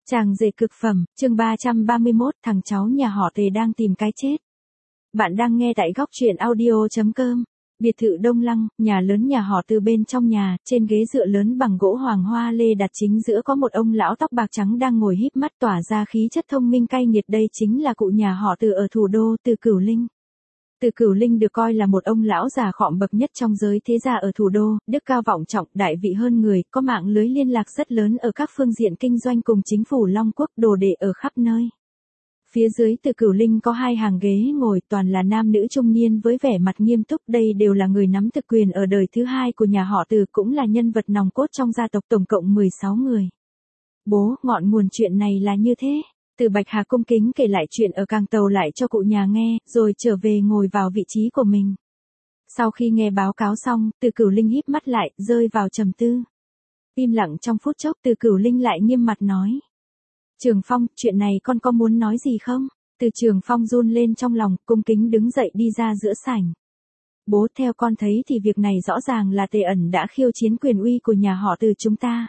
Chàng rể cực phẩm, chương 331, thằng cháu nhà họ Tề đang tìm cái chết. Bạn đang nghe tại góc truyện audio.com. Biệt thự Đông Lăng, nhà lớn nhà họ Từ. Bên trong nhà, trên ghế dựa lớn bằng gỗ hoàng hoa lê đặt chính giữa có một ông lão tóc bạc trắng đang ngồi híp mắt tỏa ra khí chất thông minh cay nghiệt. Đây chính là cụ nhà họ Từ ở thủ đô, Từ Cửu Linh. Từ Cửu Linh được coi là một ông lão già khọm bậc nhất trong giới thế gia ở thủ đô, đức cao vọng trọng, đại vị hơn người, có mạng lưới liên lạc rất lớn ở các phương diện kinh doanh cùng chính phủ Long Quốc, đồ đệ ở khắp nơi. Phía dưới Từ Cửu Linh có hai hàng ghế ngồi toàn là nam nữ trung niên với vẻ mặt nghiêm túc, đây đều là người nắm thực quyền ở đời thứ hai của nhà họ Từ, cũng là nhân vật nòng cốt trong gia tộc, tổng cộng 16 người. Bố, ngọn nguồn chuyện này là như thế. Từ Bạch Hà cung kính kể lại chuyện ở Càng Tàu lại cho cụ nhà nghe, rồi trở về ngồi vào vị trí của mình. Sau khi nghe báo cáo xong, Từ Cửu Linh híp mắt lại, rơi vào trầm tư. Im lặng trong phút chốc, Từ Cửu Linh lại nghiêm mặt nói. Trường Phong, chuyện này con có muốn nói gì không? Từ Trường Phong run lên trong lòng, cung kính đứng dậy đi ra giữa sảnh. Bố, theo con thấy thì việc này rõ ràng là Tề ẩn đã khiêu chiến quyền uy của nhà họ Từ chúng ta.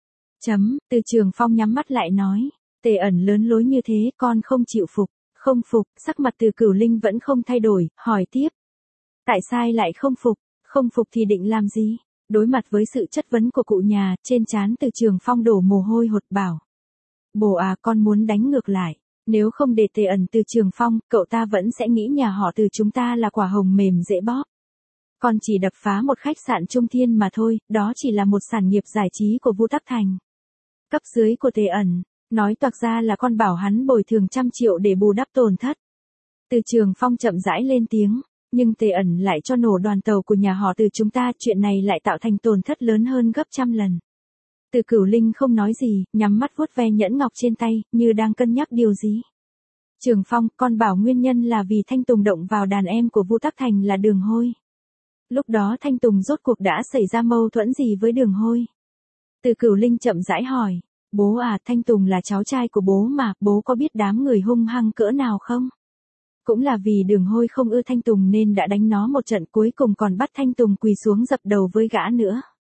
Từ Trường Phong nhắm mắt lại nói. Tề ẩn lớn lối như thế, con không chịu phục. Không phục, sắc mặt Từ Cửu Linh vẫn không thay đổi, hỏi tiếp. Tại sao lại không phục? Không phục thì định làm gì? Đối mặt với sự chất vấn của cụ nhà, trên trán Từ Trường Phong đổ mồ hôi hột bảo. Bố à, con muốn đánh ngược lại. Nếu không để Tề ẩn Từ Trường Phong, cậu ta vẫn sẽ nghĩ nhà họ Từ chúng ta là quả hồng mềm dễ bóp. Con chỉ đập phá một khách sạn Trung Thiên mà thôi, đó chỉ là một sản nghiệp giải trí của Vu Tắc Thành. Cấp dưới của Tề ẩn. Nói toạc ra là con bảo hắn bồi thường 100 triệu để bù đắp tổn thất. Từ Trường Phong chậm rãi lên tiếng, nhưng Tề ẩn lại cho nổ đoàn tàu của nhà họ Từ chúng ta, chuyện này lại tạo thành tổn thất lớn hơn gấp 100 lần. Từ Cửu Linh không nói gì, nhắm mắt vuốt ve nhẫn ngọc trên tay, như đang cân nhắc điều gì. Trường Phong, con bảo nguyên nhân là vì Thanh Tùng động vào đàn em của Vu Tắc Thành là Đường Hôi. Lúc đó Thanh Tùng rốt cuộc đã xảy ra mâu thuẫn gì với Đường Hôi? Từ Cửu Linh chậm rãi hỏi. Bố à, Thanh Tùng là cháu trai của bố mà, bố có biết đám người hung hăng cỡ nào không? Cũng là vì Đường Hôi không ưa Thanh Tùng nên đã đánh nó một trận, cuối cùng còn bắt Thanh Tùng quỳ xuống dập đầu với gã nữa.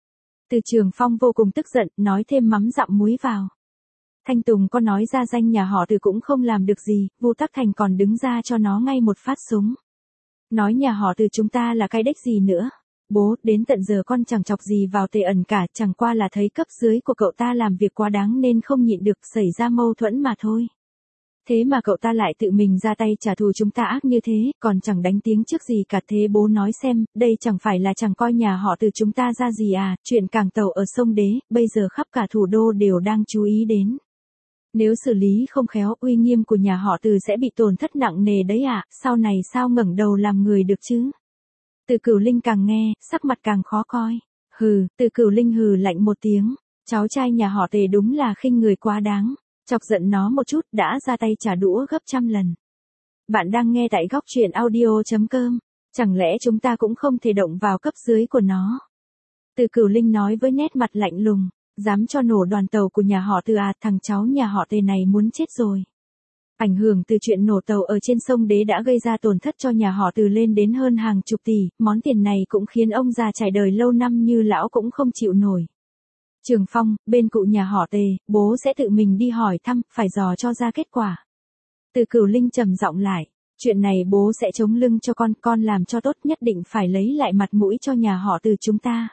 Từ Trường Phong vô cùng tức giận, nói thêm mắm dặm muối vào. Thanh Tùng có nói ra danh nhà họ Từ cũng không làm được gì, Vu Tắc Thành còn đứng ra cho nó ngay một phát súng. Nói nhà họ Từ chúng ta là cái đếch gì nữa. Bố, đến tận giờ con chẳng chọc gì vào Tề ẩn cả, chẳng qua là thấy cấp dưới của cậu ta làm việc quá đáng nên không nhịn được, xảy ra mâu thuẫn mà thôi. Thế mà cậu ta lại tự mình ra tay trả thù chúng ta ác như thế, còn chẳng đánh tiếng trước gì cả. Thế bố nói xem, đây chẳng phải là chẳng coi nhà họ Từ chúng ta ra gì à? Chuyện Càng Tàu ở sông Đế, bây giờ khắp cả thủ đô đều đang chú ý đến. Nếu xử lý không khéo, uy nghiêm của nhà họ Từ sẽ bị tổn thất nặng nề đấy ạ, sau này sao ngẩng đầu làm người được chứ? Từ Cửu Linh càng nghe, sắc mặt càng khó coi. Hừ, Từ Cửu Linh hừ lạnh một tiếng. Cháu trai nhà họ Tề đúng là khinh người quá đáng. Chọc giận nó một chút đã ra tay trả đũa gấp 100 lần. Bạn đang nghe tại góc truyện audio.com. Chẳng lẽ chúng ta cũng không thể động vào cấp dưới của nó? Từ Cửu Linh nói với nét mặt lạnh lùng. Dám cho nổ đoàn tàu của nhà họ Từ à, thằng cháu nhà họ Tề này muốn chết rồi. Ảnh hưởng từ chuyện nổ tàu ở trên sông Đế đã gây ra tổn thất cho nhà họ Từ lên đến hơn hàng chục tỷ, món tiền này cũng khiến ông già trải đời lâu năm như lão cũng không chịu nổi. Trường Phong, bên cụ nhà họ Tề, bố sẽ tự mình đi hỏi thăm, phải dò cho ra kết quả. Từ Cửu Linh trầm giọng lại, chuyện này bố sẽ chống lưng cho con làm cho tốt, nhất định phải lấy lại mặt mũi cho nhà họ Từ chúng ta.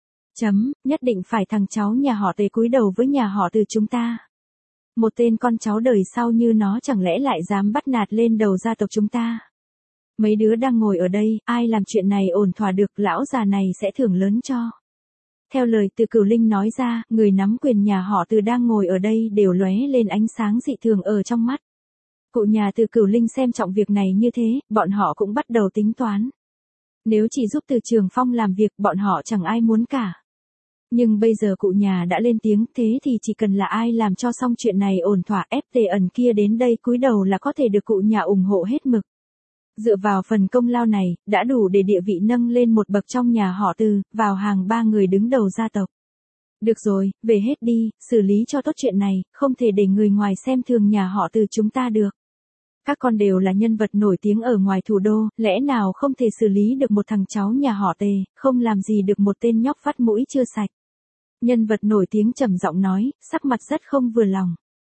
Nhất định phải thằng cháu nhà họ Tề cúi đầu với nhà họ Từ chúng ta. Một tên con cháu đời sau như nó chẳng lẽ lại dám bắt nạt lên đầu gia tộc chúng ta. Mấy đứa đang ngồi ở đây, ai làm chuyện này ổn thỏa được, lão già này sẽ thưởng lớn cho. Theo lời Từ Cửu Linh nói ra, người nắm quyền nhà họ Từ đang ngồi ở đây đều lóe lên ánh sáng dị thường ở trong mắt. Cụ nhà Từ Cửu Linh xem trọng việc này như thế, bọn họ cũng bắt đầu tính toán. Nếu chỉ giúp Từ Trường Phong làm việc, bọn họ chẳng ai muốn cả. Nhưng bây giờ cụ nhà đã lên tiếng, thế thì chỉ cần là ai làm cho xong chuyện này ổn thỏa, ép Tề ẩn kia đến đây cúi đầu là có thể được cụ nhà ủng hộ hết mực. Dựa vào phần công lao này, đã đủ để địa vị nâng lên một bậc trong nhà họ Từ, vào hàng 3 người đứng đầu gia tộc. Được rồi, về hết đi, xử lý cho tốt chuyện này, không thể để người ngoài xem thường nhà họ Từ chúng ta được. Các con đều là nhân vật nổi tiếng ở ngoài thủ đô, lẽ nào không thể xử lý được một thằng cháu nhà họ Tề, không làm gì được một tên nhóc vắt mũi chưa sạch. Nhân vật nổi tiếng trầm giọng nói, sắc mặt rất không vừa lòng.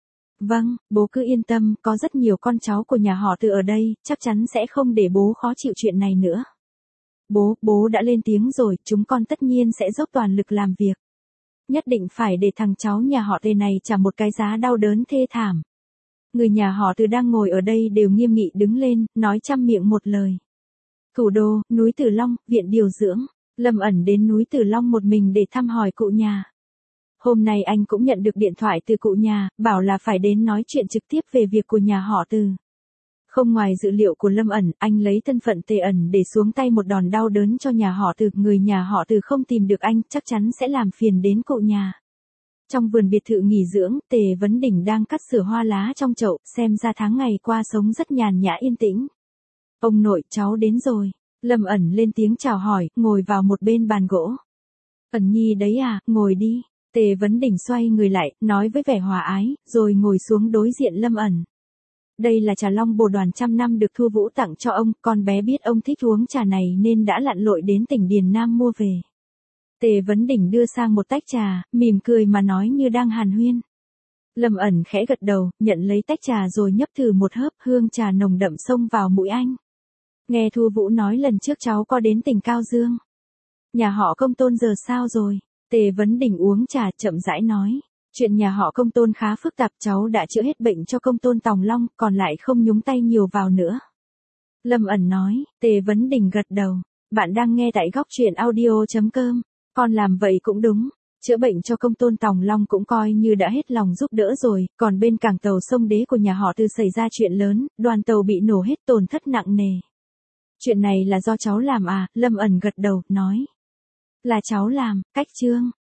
Vâng, bố cứ yên tâm, có rất nhiều con cháu của nhà họ Từ ở đây, chắc chắn sẽ không để bố khó chịu chuyện này nữa. Bố đã lên tiếng rồi, chúng con tất nhiên sẽ dốc toàn lực làm việc. Nhất định phải để thằng cháu nhà họ Tề này trả một cái giá đau đớn thê thảm. Người nhà họ Từ đang ngồi ở đây đều nghiêm nghị đứng lên, nói trăm miệng một lời. Thủ đô, núi Tử Long, viện điều dưỡng. Lâm Ẩn đến núi Tử Long một mình để thăm hỏi cụ nhà. Hôm nay anh cũng nhận được điện thoại từ cụ nhà, bảo là phải đến nói chuyện trực tiếp về việc của nhà họ Từ. Không ngoài dự liệu của Lâm Ẩn, anh lấy thân phận Tề Ẩn để xuống tay một đòn đau đớn cho nhà họ Từ. Người nhà họ Từ không tìm được anh, chắc chắn sẽ làm phiền đến cụ nhà. Trong vườn biệt thự nghỉ dưỡng, Tề Vấn Đỉnh đang cắt sửa hoa lá trong chậu, xem ra tháng ngày qua sống rất nhàn nhã yên tĩnh. Ông nội, cháu đến rồi. Lâm Ẩn lên tiếng chào hỏi, ngồi vào một bên bàn gỗ. Ẩn Nhi đấy à, ngồi đi. Tề Vấn Đỉnh xoay người lại, nói với vẻ hòa ái, rồi ngồi xuống đối diện Lâm Ẩn. Đây là trà long bồ đoàn trăm năm được Thu Vũ tặng cho ông, con bé biết ông thích uống trà này nên đã lặn lội đến tỉnh Điền Nam mua về. Tề Vấn Đỉnh đưa sang một tách trà, mỉm cười mà nói như đang hàn huyên. Lâm Ẩn khẽ gật đầu, nhận lấy tách trà rồi nhấp thử một hớp, hương trà nồng đậm xông vào mũi anh. Nghe Thu Vũ nói lần trước cháu có đến tỉnh Cao Dương. Nhà họ Công Tôn giờ sao rồi? Tề Vấn Đỉnh uống trà chậm rãi nói. Chuyện nhà họ Công Tôn khá phức tạp, cháu đã chữa hết bệnh cho Công Tôn Tòng Long, còn lại không nhúng tay nhiều vào nữa. Lâm Ẩn nói. Tề Vấn Đỉnh gật đầu. Bạn đang nghe tại góc truyện audio.com. Con làm vậy cũng đúng. Chữa bệnh cho Công Tôn Tòng Long cũng coi như đã hết lòng giúp đỡ rồi, còn bên cảng tàu sông Đế của nhà họ Từ xảy ra chuyện lớn, đoàn tàu bị nổ hết tổn thất nặng nề. Chuyện này là do cháu làm à? Lâm Ẩn gật đầu, nói. Là cháu làm, cách chương.